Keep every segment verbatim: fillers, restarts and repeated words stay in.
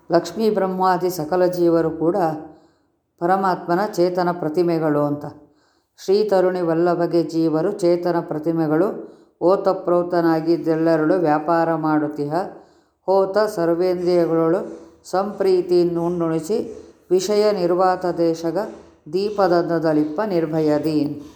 ಲಕ್ಷ್ಮೀ ಬ್ರಹ್ಮಾದಿ ಸಕಲ ಜೀವರು ಕೂಡ ಪರಮಾತ್ಮನ ಚೇತನ ಪ್ರತಿಮೆಗಳು ಅಂತ. ಶ್ರೀ ತರುಣಿ ವಲ್ಲಭಗೆ ಜೀವರು ಚೇತನ ಪ್ರತಿಮೆಗಳು. ಓತಪ್ರೋತನಾಗಿದ್ದೆಲ್ಲರಳು ವ್ಯಾಪಾರ ಮಾಡುತ್ತಿಹ ಹೋತ ಸರ್ವೇಂದ್ರಿಯಗಳು ಸಂಪ್ರೀತಿಯನ್ನುಣಿಸಿ ವಿಷಯ ನಿರ್ವಾತ ದೇಶಗ ದೀಪದಂದದಳಿಪ್ಪ ನಿರ್ಭಯದಿ.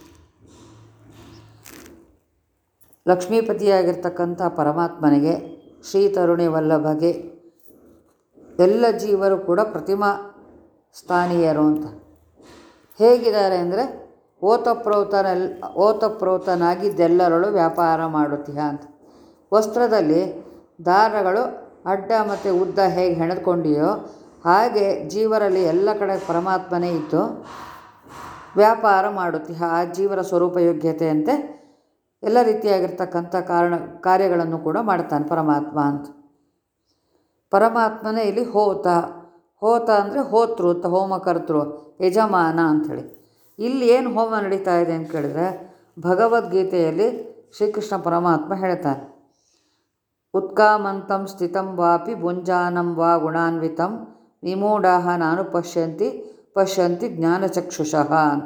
ಲಕ್ಷ್ಮೀಪತಿಯಾಗಿರ್ತಕ್ಕಂಥ ಪರಮಾತ್ಮನಿಗೆ ಶ್ರೀ ತರುಣಿ ವಲ್ಲಭಗೆ ಎಲ್ಲ ಜೀವರು ಕೂಡ ಪ್ರತಿಮಾ ಸ್ಥಾನೀಯರು ಅಂತ. ಹೇಗಿದ್ದಾರೆ ಅಂದರೆ ಓತಪ್ರೋತನೆಲ್ ಓತಪ್ರೋತನಾಗಿದ್ದೆಲ್ಲರಳು ವ್ಯಾಪಾರ ಮಾಡುತ್ತೀಯ ಅಂತ. ವಸ್ತ್ರದಲ್ಲಿ ದಾರಗಳು ಅಡ್ಡ ಮತ್ತು ಉದ್ದ ಹೇಗೆ ಹೆಣೆದುಕೊಂಡಿಯೋ ಹಾಗೆ ಜೀವರಲ್ಲಿ ಎಲ್ಲ ಕಡೆ ಪರಮಾತ್ಮನೇ ಇದ್ದು ವ್ಯಾಪಾರ ಮಾಡುತ್ತೀಯ. ಆ ಜೀವರ ಸ್ವರೂಪ ಯೋಗ್ಯತೆಯಂತೆ ಎಲ್ಲ ರೀತಿಯಾಗಿರ್ತಕ್ಕಂಥ ಕಾರಣ ಕಾರ್ಯಗಳನ್ನು ಕೂಡ ಮಾಡ್ತಾನೆ ಪರಮಾತ್ಮ ಅಂತ. ಪರಮಾತ್ಮನೇ ಇಲ್ಲಿ ಹೋತ. ಹೋತ ಅಂದರೆ ಹೋತೃ ಅಂತ, ಹೋಮಕರ್ತೃ, ಯಜಮಾನ ಅಂಥೇಳಿ. ಇಲ್ಲಿ ಏನು ಹೋಮ ನಡೀತಾ ಇದೆ ಅಂತ ಕೇಳಿದರೆ ಭಗವದ್ಗೀತೆಯಲ್ಲಿ ಶ್ರೀಕೃಷ್ಣ ಪರಮಾತ್ಮ ಹೇಳ್ತಾನೆ, ಉತ್ಕಾಮಂತಂ ಸ್ಥಿತಂ ವಾಪಿ ಭುಂಜಾನಂ ವಾ ಗುಣಾನ್ವಿತಂ ವಿಮೂಢಾಃ ನಾನು ಪಶ್ಯಂತಿ ಪಶ್ಯಂತಿ ಜ್ಞಾನಚಕ್ಷುಷಃ ಅಂತ.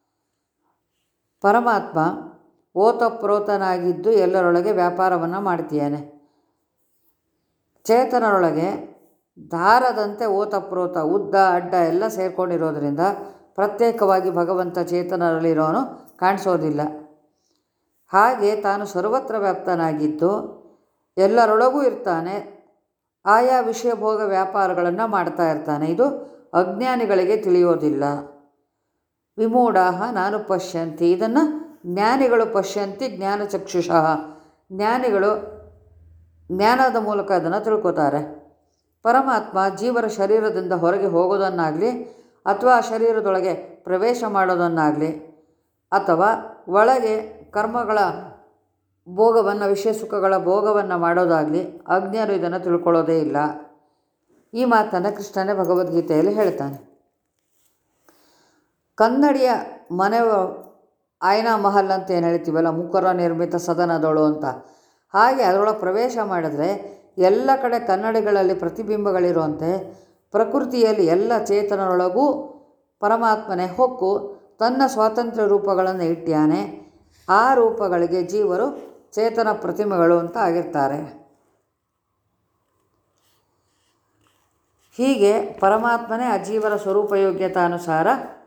ಪರಮಾತ್ಮ ಓತಪ್ರೋತನಾಗಿದ್ದು ಎಲ್ಲರೊಳಗೆ ವ್ಯಾಪಾರವನ್ನು ಮಾಡ್ತೀಯಾನೆ. ಚೇತನರೊಳಗೆ ದಾರದಂತೆ ಓತಪ್ರೋತ ಉದ್ದ ಅಡ್ಡ ಎಲ್ಲ ಸೇರಿಕೊಂಡಿರೋದ್ರಿಂದ ಪ್ರತ್ಯೇಕವಾಗಿ ಭಗವಂತ ಚೇತನರಲ್ಲಿರೋನು ಕಾಣಿಸೋದಿಲ್ಲ. ಹಾಗೆ ತಾನು ಸರ್ವತ್ರ ವ್ಯಾಪ್ತನಾಗಿದ್ದು ಎಲ್ಲರೊಳಗೂ ಇರ್ತಾನೆ. ಆಯಾ ವಿಷಯ ಭೋಗ ವ್ಯಾಪಾರಗಳನ್ನು ಮಾಡ್ತಾ ಇರ್ತಾನೆ. ಇದು ಅಜ್ಞಾನಿಗಳಿಗೆ ತಿಳಿಯೋದಿಲ್ಲ. ವಿಮೂಢಾಃ ನಾನು ಪಶ್ಯಂತಿ, ಇದನ್ನು ಜ್ಞಾನಿಗಳು ಪಶ್ಯಂತಿ ಜ್ಞಾನಚಕ್ಷುಷಃ, ಜ್ಞಾನಿಗಳು ಜ್ಞಾನದ ಮೂಲಕ ಅದನ್ನು ತಿಳ್ಕೊತಾರೆ. ಪರಮಾತ್ಮ ಜೀವರ ಶರೀರದಿಂದ ಹೊರಗೆ ಹೋಗೋದನ್ನಾಗಲಿ ಅಥವಾ ಶರೀರದೊಳಗೆ ಪ್ರವೇಶ ಮಾಡೋದನ್ನಾಗಲಿ ಅಥವಾ ಒಳಗೆ ಕರ್ಮಗಳ ಭೋಗವನ್ನು ವಿಷಯ ಸುಖಗಳ ಭೋಗವನ್ನು ಮಾಡೋದಾಗಲಿ ಅಜ್ಞರು ಇದನ್ನು ತಿಳ್ಕೊಳ್ಳೋದೇ ಇಲ್ಲ. ಈ ಮಾತನ್ನು ಕೃಷ್ಣನೇ ಭಗವದ್ಗೀತೆಯಲ್ಲಿ ಹೇಳ್ತಾನೆ. ಕನ್ನಡಿಯ ಮನೆ ಆಯ್ನಾ ಮಹಲ್ ಅಂತ ಏನು ಹೇಳ್ತೀವಲ್ಲ, ಮುಖರ ನಿರ್ಮಿತ ಸದನದಳು ಅಂತ, ಹಾಗೆ ಅದರೊಳಗೆ ಪ್ರವೇಶ ಮಾಡಿದ್ರೆ ಎಲ್ಲ ಕಡೆ ಕನ್ನಡಿಗಳಲ್ಲಿ ಪ್ರತಿಬಿಂಬಗಳಿರುವಂತೆ ಪ್ರಕೃತಿಯಲ್ಲಿ ಎಲ್ಲ ಚೇತನರೊಳಗೂ ಪರಮಾತ್ಮನೇ ಹೊಕ್ಕು ತನ್ನ ಸ್ವಾತಂತ್ರ್ಯ ರೂಪಗಳನ್ನು ಇಟ್ಟ್ಯಾನೆ. ಆ ರೂಪಗಳಿಗೆ ಜೀವರು ಚೇತನ ಪ್ರತಿಮೆಗಳು ಅಂತ ಆಗಿರ್ತಾರೆ. ಹೀಗೆ ಪರಮಾತ್ಮನೇ ಆ ಜೀವರ ಸ್ವರೂಪಯೋಗ್ಯತಾನುಸಾರ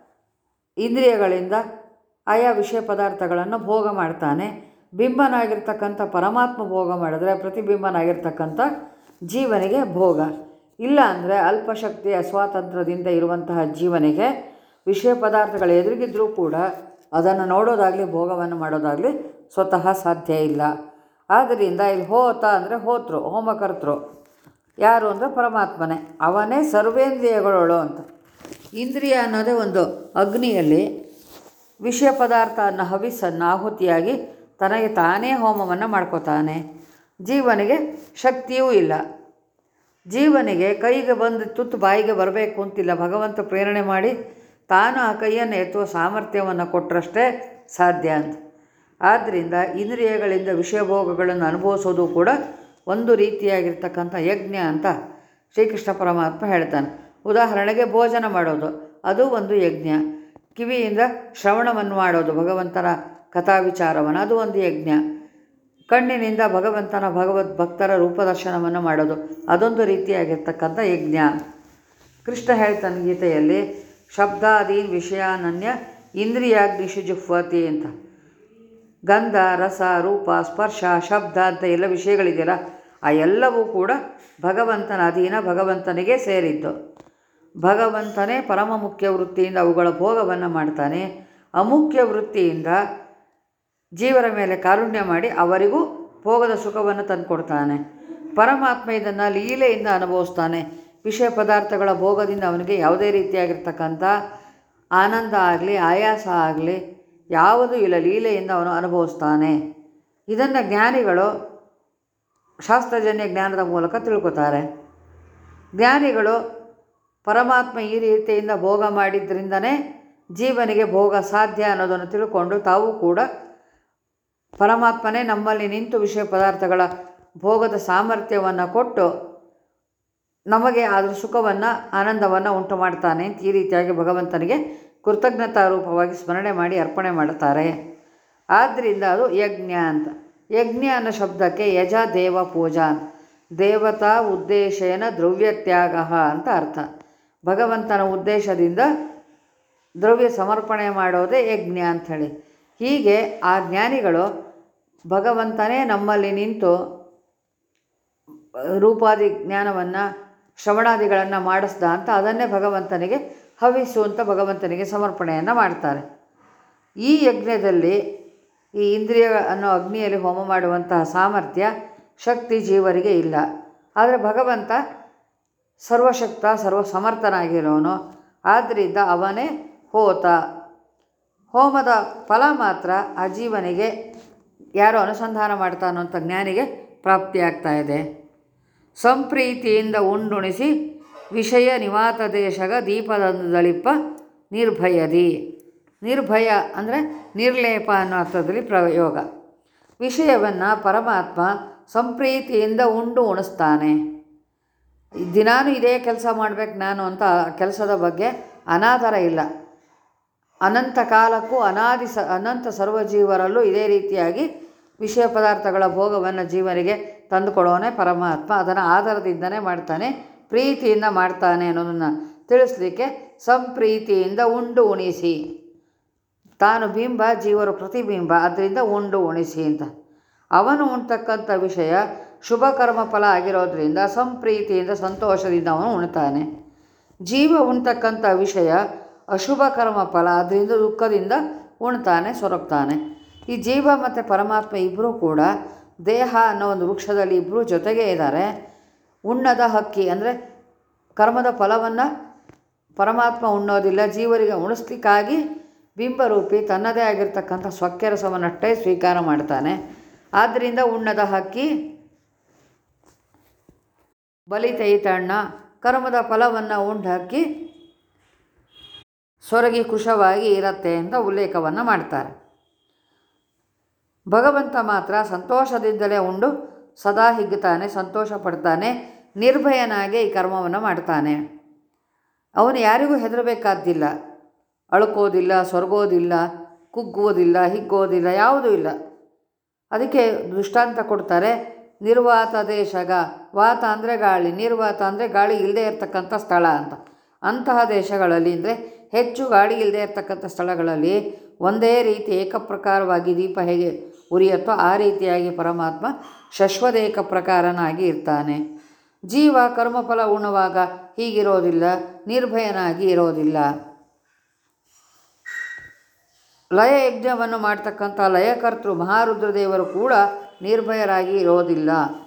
ಇಂದ್ರಿಯಗಳಿಂದ ಆಯಾ ವಿಷಯ ಪದಾರ್ಥಗಳನ್ನು ಭೋಗ ಮಾಡ್ತಾನೆ. ಬಿಂಬನಾಗಿರ್ತಕ್ಕಂಥ ಪರಮಾತ್ಮ ಭೋಗ ಮಾಡಿದ್ರೆ ಪ್ರತಿಬಿಂಬನಾಗಿರ್ತಕ್ಕಂಥ ಜೀವನಿಗೆ ಭೋಗ ಇಲ್ಲ. ಅಂದರೆ ಅಲ್ಪಶಕ್ತಿಯ ಸ್ವಾತಂತ್ರ್ಯದಿಂದ ಇರುವಂತಹ ಜೀವನಿಗೆ ವಿಷಯ ಪದಾರ್ಥಗಳು ಎದುರಿಗಿದ್ರೂ ಕೂಡ ಅದನ್ನು ನೋಡೋದಾಗಲಿ ಭೋಗವನ್ನು ಮಾಡೋದಾಗಲಿ ಸ್ವತಃ ಸಾಧ್ಯ ಇಲ್ಲ. ಆದ್ದರಿಂದ ಇಲ್ಲಿ ಹೋತ ಅಂದರೆ ಹೋತೃ, ಹೋಮಕರ್ತೃ ಯಾರು ಅಂದರೆ ಪರಮಾತ್ಮನೇ. ಅವನೇ ಸರ್ವೇಂದ್ರಿಯಗಳಳು ಅಂತ. ಇಂದ್ರಿಯ ಅನ್ನೋದೇ ಒಂದು ಅಗ್ನಿಯಲ್ಲಿ ವಿಷಯ ಪದಾರ್ಥ ಅನ್ನೋ ಹವಿಸ್ಸನ್ನು ಆಹುತಿಯಾಗಿ ತನಗೆ ತಾನೇ ಹೋಮವನ್ನು ಮಾಡ್ಕೋತಾನೆ. ಜೀವನಿಗೆ ಶಕ್ತಿಯೂ ಇಲ್ಲ. ಜೀವನಿಗೆ ಕೈಗೆ ಬಂದು ತುತ್ತು ಬಾಯಿಗೆ ಬರಬೇಕು ಅಂತಿಲ್ಲ. ಭಗವಂತ ಪ್ರೇರಣೆ ಮಾಡಿ ತಾನು ಆ ಕೈಯನ್ನು ಎತ್ತುವ ಸಾಮರ್ಥ್ಯವನ್ನು ಕೊಟ್ಟರಷ್ಟೇ ಸಾಧ್ಯ ಅಂತ. ಆದ್ದರಿಂದ ಇಂದ್ರಿಯಗಳಿಂದ ವಿಷಯ ಭೋಗಗಳನ್ನು ಅನುಭವಿಸೋದು ಕೂಡ ಒಂದು ರೀತಿಯಾಗಿರ್ತಕ್ಕಂಥ ಯಜ್ಞ ಅಂತ ಶ್ರೀಕೃಷ್ಣ ಪರಮಾತ್ಮ ಹೇಳ್ತಾನೆ. ಉದಾಹರಣೆಗೆ ಭೋಜನ ಮಾಡೋದು, ಅದು ಒಂದು ಯಜ್ಞ. ಕಿವಿಯಿಂದ ಶ್ರವಣವನ್ನು ಮಾಡೋದು, ಭಗವಂತನ ಕಥಾ ವಿಚಾರವನ್ನು, ಅದು ಒಂದು ಯಜ್ಞ. ಕಣ್ಣಿನಿಂದ ಭಗವಂತನ ಭಗವದ್ ಭಕ್ತರ ರೂಪದರ್ಶನವನ್ನು ಮಾಡೋದು, ಅದೊಂದು ರೀತಿಯಾಗಿರ್ತಕ್ಕಂಥ ಯಜ್ಞ. ಕೃಷ್ಣ ಹೇಳ್ತಾನೆ ಗೀತೆಯಲ್ಲಿ, ಶಬ್ದಾದೀನ್ ವಿಷಯಾನನ್ಯ ಇಂದ್ರಿಯಾಗ್ನಿಷು ಜುಹ್ವತಿ ಅಂತ. ಗಂಧ, ರಸ, ರೂಪ, ಸ್ಪರ್ಶ, ಶಬ್ದ ಅಂತ ಎಲ್ಲ ವಿಷಯಗಳಿದೆಯಲ್ಲ, ಆ ಎಲ್ಲವೂ ಕೂಡ ಭಗವಂತನ ಅಧೀನ, ಭಗವಂತನಿಗೆ ಸೇರಿದ್ದು. ಭಗವಂತನೇ ಪರಮ ಮುಖ್ಯ ವೃತ್ತಿಯಿಂದ ಅವುಗಳ ಭೋಗವನ್ನು ಮಾಡ್ತಾನೆ. ಅಮುಖ್ಯ ವೃತ್ತಿಯಿಂದ ಜೀವರ ಮೇಲೆ ಕಾರುಣ್ಯ ಮಾಡಿ ಅವರಿಗೂ ಭೋಗದ ಸುಖವನ್ನು ತಂದುಕೊಡ್ತಾನೆ. ಪರಮಾತ್ಮ ಇದನ್ನು ಲೀಲೆಯಿಂದ ಅನುಭವಿಸ್ತಾನೆ. ವಿಷಯ ಪದಾರ್ಥಗಳ ಭೋಗದಿಂದ ಅವನಿಗೆ ಯಾವುದೇ ರೀತಿಯಾಗಿರ್ತಕ್ಕಂಥ ಆನಂದ ಆಗಲಿ ಆಯಾಸ ಆಗಲಿ ಯಾವುದೂ ಇಲ್ಲ. ಲೀಲೆಯಿಂದ ಅವನು ಅನುಭವಿಸ್ತಾನೆ. ಇದನ್ನು ಜ್ಞಾನಿಗಳು ಶಾಸ್ತ್ರಜನ್ಯ ಜ್ಞಾನದ ಮೂಲಕ ತಿಳ್ಕೊತಾರೆ. ಜ್ಞಾನಿಗಳು ಪರಮಾತ್ಮ ಈ ರೀತಿಯಿಂದ ಭೋಗ ಮಾಡಿದ್ದರಿಂದನೇ ಜೀವನಿಗೆ ಭೋಗ ಸಾಧ್ಯ ಅನ್ನೋದನ್ನು ತಿಳ್ಕೊಂಡು ತಾವು ಕೂಡ ಪರಮಾತ್ಮನೇ ನಮ್ಮಲ್ಲಿ ನಿಂತು ವಿಷಯ ಪದಾರ್ಥಗಳ ಭೋಗದ ಸಾಮರ್ಥ್ಯವನ್ನು ಕೊಟ್ಟು ನಮಗೆ ಅದರ ಸುಖವನ್ನು ಆನಂದವನ್ನು ಉಂಟು ಮಾಡ್ತಾನೆ ಅಂತ ಈ ರೀತಿಯಾಗಿ ಭಗವಂತನಿಗೆ ಕೃತಜ್ಞತಾ ರೂಪವಾಗಿ ಸ್ಮರಣೆ ಮಾಡಿ ಅರ್ಪಣೆ ಮಾಡುತ್ತಾರೆ. ಆದ್ದರಿಂದ ಅದು ಯಜ್ಞ ಅಂತ. ಯಜ್ಞ ಅನ್ನೋ ಶಬ್ದಕ್ಕೆ ಯಜ ದೇವ ಪೂಜಾ, ದೇವತಾ ಉದ್ದೇಶೇನ ದ್ರವ್ಯತ್ಯಾಗ ಅಂತ ಅರ್ಥ. ಭಗವಂತನ ಉದ್ದೇಶದಿಂದ ದ್ರವ್ಯ ಸಮರ್ಪಣೆ ಮಾಡೋದೇ ಯಜ್ಞ ಅಂಥೇಳಿ. ಹೀಗೆ ಆ ಜ್ಞಾನಿಗಳು ಭಗವಂತನೇ ನಮ್ಮಲ್ಲಿ ನಿಂತು ರೂಪಾದಿ ಜ್ಞಾನವನ್ನು ಶ್ರವಣಾದಿಗಳನ್ನು ಮಾಡಿಸ್ದ ಅಂತ ಅದನ್ನೇ ಭಗವಂತನಿಗೆ ಹವಿಸು ಅಂತ ಭಗವಂತನಿಗೆ ಸಮರ್ಪಣೆಯನ್ನು ಮಾಡ್ತಾರೆ. ಈ ಯಜ್ಞದಲ್ಲಿ ಈ ಇಂದ್ರಿಯ ಅನ್ನೋ ಅಗ್ನಿಯಲ್ಲಿ ಹೋಮ ಮಾಡುವಂತಹ ಸಾಮರ್ಥ್ಯ ಶಕ್ತಿ ಜೀವರಿಗೆ ಇಲ್ಲ. ಆದರೆ ಭಗವಂತ ಸರ್ವಶಕ್ತ ಸರ್ವಸಮರ್ಥನಾಗಿರೋನು. ಆದ್ದರಿಂದ ಅವನೇ ಹೋತ. ಹೋಮದ ಫಲ ಮಾತ್ರ ಆ ಜೀವನಿಗೆ ಯಾರು ಅನುಸಂಧಾನ ಮಾಡ್ತಾನೋ ಅಂತ ಜ್ಞಾನಿಗೆ ಪ್ರಾಪ್ತಿಯಾಗ್ತಾ ಇದೆ. ಸಂಪ್ರೀತಿಯಿಂದ ಉಂಡುಣಿಸಿ ವಿಷಯ ನಿವಾತ ದೇಶಗ ದೀಪದಂದಳಿಪ್ಪ ನಿರ್ಭಯದಿ. ನಿರ್ಭಯ ಅಂದರೆ ನಿರ್ಲೇಪ ಅನ್ನೋ ಅರ್ಥದಲ್ಲಿ ಪ್ರಯೋಗ. ವಿಷಯವನ್ನು ಪರಮಾತ್ಮ ಸಂಪ್ರೀತಿಯಿಂದ ಉಂಡು ಉಣಿಸ್ತಾನೆ. ದಿನಾನು ಇದೇ ಕೆಲಸ ಮಾಡಬೇಕು ನಾನು ಅಂತ ಕೆಲಸದ ಬಗ್ಗೆ ಅನಾದರ ಇಲ್ಲ. ಅನಂತ ಕಾಲಕ್ಕೂ ಅನಾದಿ ಸ ಅನಂತ ಸರ್ವಜೀವರಲ್ಲೂ ಇದೇ ರೀತಿಯಾಗಿ ವಿಷಯ ಪದಾರ್ಥಗಳ ಭೋಗವನ್ನು ಜೀವನಿಗೆ ತಂದುಕೊಡೋನೆ ಪರಮಾತ್ಮ. ಅದನ್ನು ಆಧಾರದಿಂದನೇ ಮಾಡ್ತಾನೆ, ಪ್ರೀತಿಯಿಂದ ಮಾಡ್ತಾನೆ ಅನ್ನೋದನ್ನು ತಿಳಿಸ್ಲಿಕ್ಕೆ ಸಂಪ್ರೀತಿಯಿಂದ ಉಂಡು ಉಣಿಸಿ. ತಾನು ಬಿಂಬ, ಜೀವರು ಪ್ರತಿಬಿಂಬ, ಅದರಿಂದ ಉಂಡು ಉಣಿಸಿ ಅಂತ. ಅವನು ಉಣ್ತಕ್ಕಂಥ ವಿಷಯ ಶುಭ ಕರ್ಮ ಫಲ ಆಗಿರೋದ್ರಿಂದ ಸಂಪ್ರೀತಿಯಿಂದ ಸಂತೋಷದಿಂದ ಅವನು ಉಣ್ತಾನೆ. ಜೀವ ಉಣ್ತಕ್ಕಂಥ ವಿಷಯ ಅಶುಭ ಕರ್ಮ ಫಲ, ಅದರಿಂದ ದುಃಖದಿಂದ ಉಣ್ತಾನೆ, ಸೊರಗ್ತಾನೆ. ಈ ಜೀವ ಮತ್ತು ಪರಮಾತ್ಮ ಇಬ್ಬರೂ ಕೂಡ ದೇಹ ಅನ್ನೋ ಒಂದು ವೃಕ್ಷದಲ್ಲಿ ಇಬ್ಬರೂ ಜೊತೆಗೇ ಇದ್ದಾರೆ. ಉಣ್ಣದ ಹಕ್ಕಿ ಅಂದರೆ ಕರ್ಮದ ಫಲವನ್ನು ಪರಮಾತ್ಮ ಉಣ್ಣೋದಿಲ್ಲ, ಜೀವರಿಗೆ ಉಣಿಸ್ಲಿಕ್ಕಾಗಿ ಬಿಂಬರೂಪಿ ತನ್ನದೇ ಆಗಿರ್ತಕ್ಕಂಥ ಸ್ವಕ್ಯರಸವನ್ನಷ್ಟೇ ಸ್ವೀಕಾರ ಮಾಡ್ತಾನೆ. ಆದ್ದರಿಂದ ಉಣ್ಣದ ಹಕ್ಕಿ ಬಲಿತೈತಣ್ಣ, ಕರ್ಮದ ಫಲವನ್ನು ಉಂಡ ಹಕ್ಕಿ ಸೊರಗಿ ಕುಶವಾಗಿ ಇರತ್ತೆ ಅಂತ ಉಲ್ಲೇಖವನ್ನು ಮಾಡ್ತಾರೆ. ಭಗವಂತ ಮಾತ್ರ ಸಂತೋಷದಿಂದಲೇ ಉಂಡು ಸದಾ ಹಿಗ್ಗುತ್ತಾನೆ, ಸಂತೋಷ ಪಡ್ತಾನೆ, ನಿರ್ಭಯನಾಗಿ ಈ ಕರ್ಮವನ್ನು ಮಾಡ್ತಾನೆ. ಅವನು ಯಾರಿಗೂ ಹೆದರಬೇಕಾದ್ದಿಲ್ಲ, ಅಳ್ಕೋದಿಲ್ಲ, ಸೊರಗೋದಿಲ್ಲ, ಕುಗ್ಗುವುದಿಲ್ಲ, ಹಿಗ್ಗೋದಿಲ್ಲ, ಯಾವುದೂ ಇಲ್ಲ. ಅದಕ್ಕೆ ದೃಷ್ಟಾಂತ ಕೊಡ್ತಾರೆ. ನಿರ್ವಾತ ದೇಶಗ, ವಾತ ಅಂದರೆ ಗಾಳಿ, ನಿರ್ವಾತ ಅಂದರೆ ಗಾಳಿ ಇಲ್ಲದೆ ಇರತಕ್ಕಂಥ ಸ್ಥಳ ಅಂತ. ಅಂತಹ ದೇಶಗಳಲ್ಲಿ ಅಂದರೆ ಹೆಚ್ಚು ಗಾಳಿ ಇಲ್ಲದೆ ಇರತಕ್ಕಂಥ ಸ್ಥಳಗಳಲ್ಲಿ ಒಂದೇ ರೀತಿ ಏಕಪ್ರಕಾರವಾಗಿ ದೀಪ ಹೇಗೆ ಉರಿಯುತ್ತೋ ಆ ರೀತಿಯಾಗಿ ಪರಮಾತ್ಮ ಶಶ್ವದೇಕ ಪ್ರಕಾರನಾಗಿ ಇರ್ತಾನೆ. ಜೀವ ಕರ್ಮಫಲ ಉಣ್ಣುವಾಗ ಹೀಗಿರೋದಿಲ್ಲ, ನಿರ್ಭಯನಾಗಿ ಇರೋದಿಲ್ಲ. ಲಯ ಯಜ್ಞವನ್ನು ಮಾಡ್ತಕ್ಕಂಥ ಲಯಕರ್ತೃ ಮಹಾರುದ್ರದೇವರು ಕೂಡ ನಿರ್ಭಯರಾಗಿ ಇರೋದಿಲ್ಲ.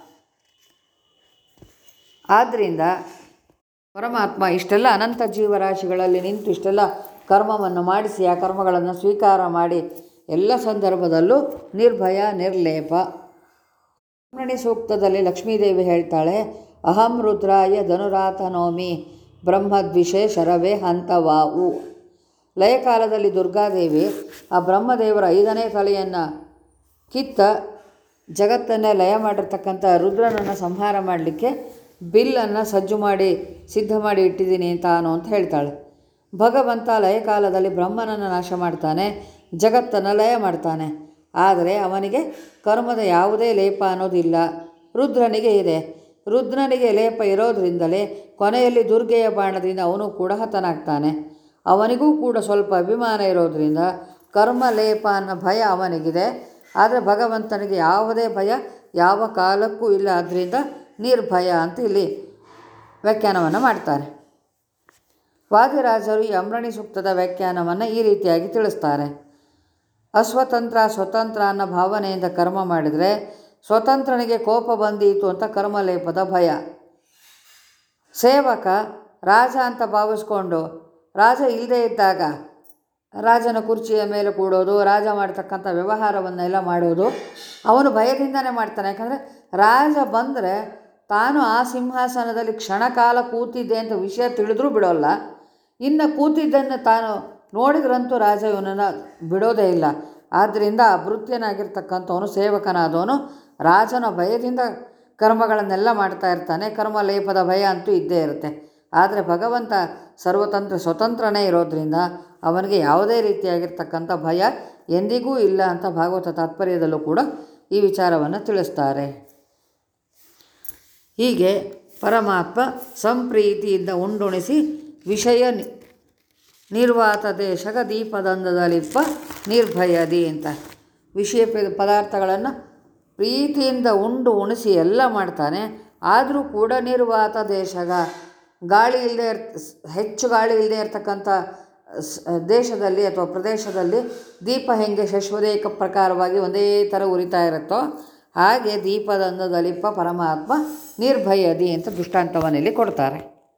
ಆದ್ದರಿಂದ ಪರಮಾತ್ಮ ಇಷ್ಟೆಲ್ಲ ಅನಂತ ಜೀವರಾಶಿಗಳಲ್ಲಿ ನಿಂತು ಇಷ್ಟೆಲ್ಲ ಕರ್ಮವನ್ನು ಮಾಡಿಸಿ ಆ ಕರ್ಮಗಳನ್ನು ಸ್ವೀಕಾರ ಮಾಡಿ ಎಲ್ಲ ಸಂದರ್ಭದಲ್ಲೂ ನಿರ್ಭಯ, ನಿರ್ಲೇಪ. ಬ್ರಹ್ಮಣಿ ಸೂಕ್ತದಲ್ಲಿ ಲಕ್ಷ್ಮೀದೇವಿ ಹೇಳ್ತಾಳೆ, ಅಹಂ ರುದ್ರಾಯ ಧನುರಾತನೋಮಿ ಬ್ರಹ್ಮದ್ವಿಷೇ ಶರವೇ ಹಂತವಾವು. ಲಯಕಾಲದಲ್ಲಿ ದುರ್ಗಾದೇವಿ ಆ ಬ್ರಹ್ಮದೇವರ ಐದನೇ ತಲೆಯನ್ನು ಕಿತ್ತ ಜಗತ್ತನ್ನೇ ಲಯ ಮಾಡಿರ್ತಕ್ಕಂಥ ರುದ್ರನನ್ನು ಸಂಹಾರ ಮಾಡಲಿಕ್ಕೆ ಬಿಲ್ಲನ್ನು ಸಜ್ಜು ಮಾಡಿ ಸಿದ್ಧ ಮಾಡಿ ಇಟ್ಟಿದ್ದೀನಿ ತಾನು ಅಂತ ಹೇಳ್ತಾಳೆ. ಭಗವಂತ ಲಯಕಾಲದಲ್ಲಿ ಬ್ರಹ್ಮನನ್ನು ನಾಶ ಮಾಡ್ತಾನೆ, ಜಗತ್ತನ್ನು ಲಯ ಮಾಡ್ತಾನೆ. ಆದರೆ ಅವನಿಗೆ ಕರ್ಮದ ಯಾವುದೇ ಲೇಪ ಅನ್ನೋದಿಲ್ಲ. ರುದ್ರನಿಗೆ ಇದೆ. ರುದ್ರನಿಗೆ ಲೇಪ ಇರೋದರಿಂದಲೇ ಕೊನೆಯಲ್ಲಿ ದುರ್ಗೆಯ ಬಾಣದಿಂದ ಅವನು ಕೂಡ ಹತನಾಗ್ತಾನೆ. ಅವನಿಗೂ ಕೂಡ ಸ್ವಲ್ಪ ಅಭಿಮಾನ ಇರೋದರಿಂದ ಕರ್ಮ ಲೇಪ ಅನ್ನೋ ಭಯ ಅವನಿಗಿದೆ. ಆದರೆ ಭಗವಂತನಿಗೆ ಯಾವುದೇ ಭಯ ಯಾವ ಕಾಲಕ್ಕೂ ಇಲ್ಲ. ಆದ್ದರಿಂದ ನಿರ್ಭಯ ಅಂತ ಇಲ್ಲಿ ವ್ಯಾಖ್ಯಾನವನ್ನು ಮಾಡ್ತಾರೆ. ವಾದಿರಾಜರು ಈ ಅಮ್ರಣಿ ಸೂಕ್ತದ ವ್ಯಾಖ್ಯಾನವನ್ನು ಈ ರೀತಿಯಾಗಿ ತಿಳಿಸ್ತಾರೆ. ಅಸ್ವತಂತ್ರ ಸ್ವತಂತ್ರ ಅನ್ನೋ ಭಾವನೆಯಿಂದ ಕರ್ಮ ಮಾಡಿದರೆ ಸ್ವತಂತ್ರನಿಗೆ ಕೋಪ ಬಂದೀತು ಅಂತ ಕರ್ಮಲೇಪದ ಭಯ. ಸೇವಕ ರಾಜ ಅಂತ ಭಾವಿಸ್ಕೊಂಡು ರಾಜ ಇಲ್ಲದೇ ಇದ್ದಾಗ ರಾಜನ ಕುರ್ಚಿಯ ಮೇಲೆ ಕೂಡೋದು, ರಾಜ ಮಾಡ್ತಕ್ಕಂಥ ವ್ಯವಹಾರವನ್ನೆಲ್ಲ ಮಾಡೋದು ಅವನು ಭಯದಿಂದನೇ ಮಾಡ್ತಾನೆ. ಯಾಕಂದರೆ ರಾಜ ಬಂದರೆ ತಾನು ಆ ಸಿಂಹಾಸನದಲ್ಲಿ ಕ್ಷಣಕಾಲ ಕೂತಿದ್ದೆ ಅಂತ ವಿಷಯ ತಿಳಿದ್ರೂ ಬಿಡೋಲ್ಲ. ಇನ್ನು ಕೂತಿದ್ದನ್ನು ತಾನು ನೋಡಿದ್ರಂತೂ ರಾಜ ಇವನನ್ನು ಬಿಡೋದೇ ಇಲ್ಲ. ಆದ್ದರಿಂದ ಅಭೃತ್ಯನಾಗಿರ್ತಕ್ಕಂಥವನು ಸೇವಕನಾದವನು ರಾಜನ ಭಯದಿಂದ ಕರ್ಮಗಳನ್ನೆಲ್ಲ ಮಾಡ್ತಾ ಇರ್ತಾನೆ. ಕರ್ಮ ಲೇಪದ ಭಯ ಅಂತೂ ಇದ್ದೇ ಇರುತ್ತೆ. ಆದರೆ ಭಗವಂತ ಸರ್ವತಂತ್ರ ಸ್ವತಂತ್ರನೇ ಇರೋದರಿಂದ ಅವನಿಗೆ ಯಾವುದೇ ರೀತಿಯಾಗಿರ್ತಕ್ಕಂಥ ಭಯ ಎಂದಿಗೂ ಇಲ್ಲ ಅಂತ ಭಾಗವತ ತಾತ್ಪರ್ಯದಲ್ಲೂ ಕೂಡ ಈ ವಿಚಾರವನ್ನು ತಿಳಿಸ್ತಾರೆ. ಹೀಗೆ ಪರಮಾತ್ಮ ಸಂಪ್ರೀತಿಯಿಂದ ಉಂಡುಣಿಸಿ ವಿಷಯ ನಿರ್ವಾತ ದೇಶಗ ದೀಪದಂದದಲಿಪ್ಪ ನಿರ್ಭಯದಿ ಅಂತ ವಿಷಯ ಪದಾರ್ಥಗಳನ್ನು ಪ್ರೀತಿಯಿಂದ ಉಂಡು ಉಣಿಸಿ ಎಲ್ಲ ಮಾಡ್ತಾನೆ. ಆದರೂ ಕೂಡ ನಿರ್ವಾತ ದೇಶಗ ಗಾಳಿ ಇಲ್ಲದೆ ಇರ್ ಹೆಚ್ಚು ಗಾಳಿ ಇಲ್ಲದೆ ಇರತಕ್ಕಂಥ ದೇಶದಲ್ಲಿ ಅಥವಾ ಪ್ರದೇಶದಲ್ಲಿ ದೀಪ ಹೆಂಗೆ ಶಶ್ವದೇಕ ಪ್ರಕಾರವಾಗಿ ಒಂದೇ ಥರ ಉರಿತಾ ಇರುತ್ತೋ ಹಾಗೆ ದೀಪದಂದದಲಿಪ್ಪ ಪರಮಾತ್ಮ ನಿರ್ಭಯದಿ ಅಂತ ದೃಷ್ಟಾಂತವನ್ನಿಲ್ಲಿ ಕೊಡ್ತಾರೆ.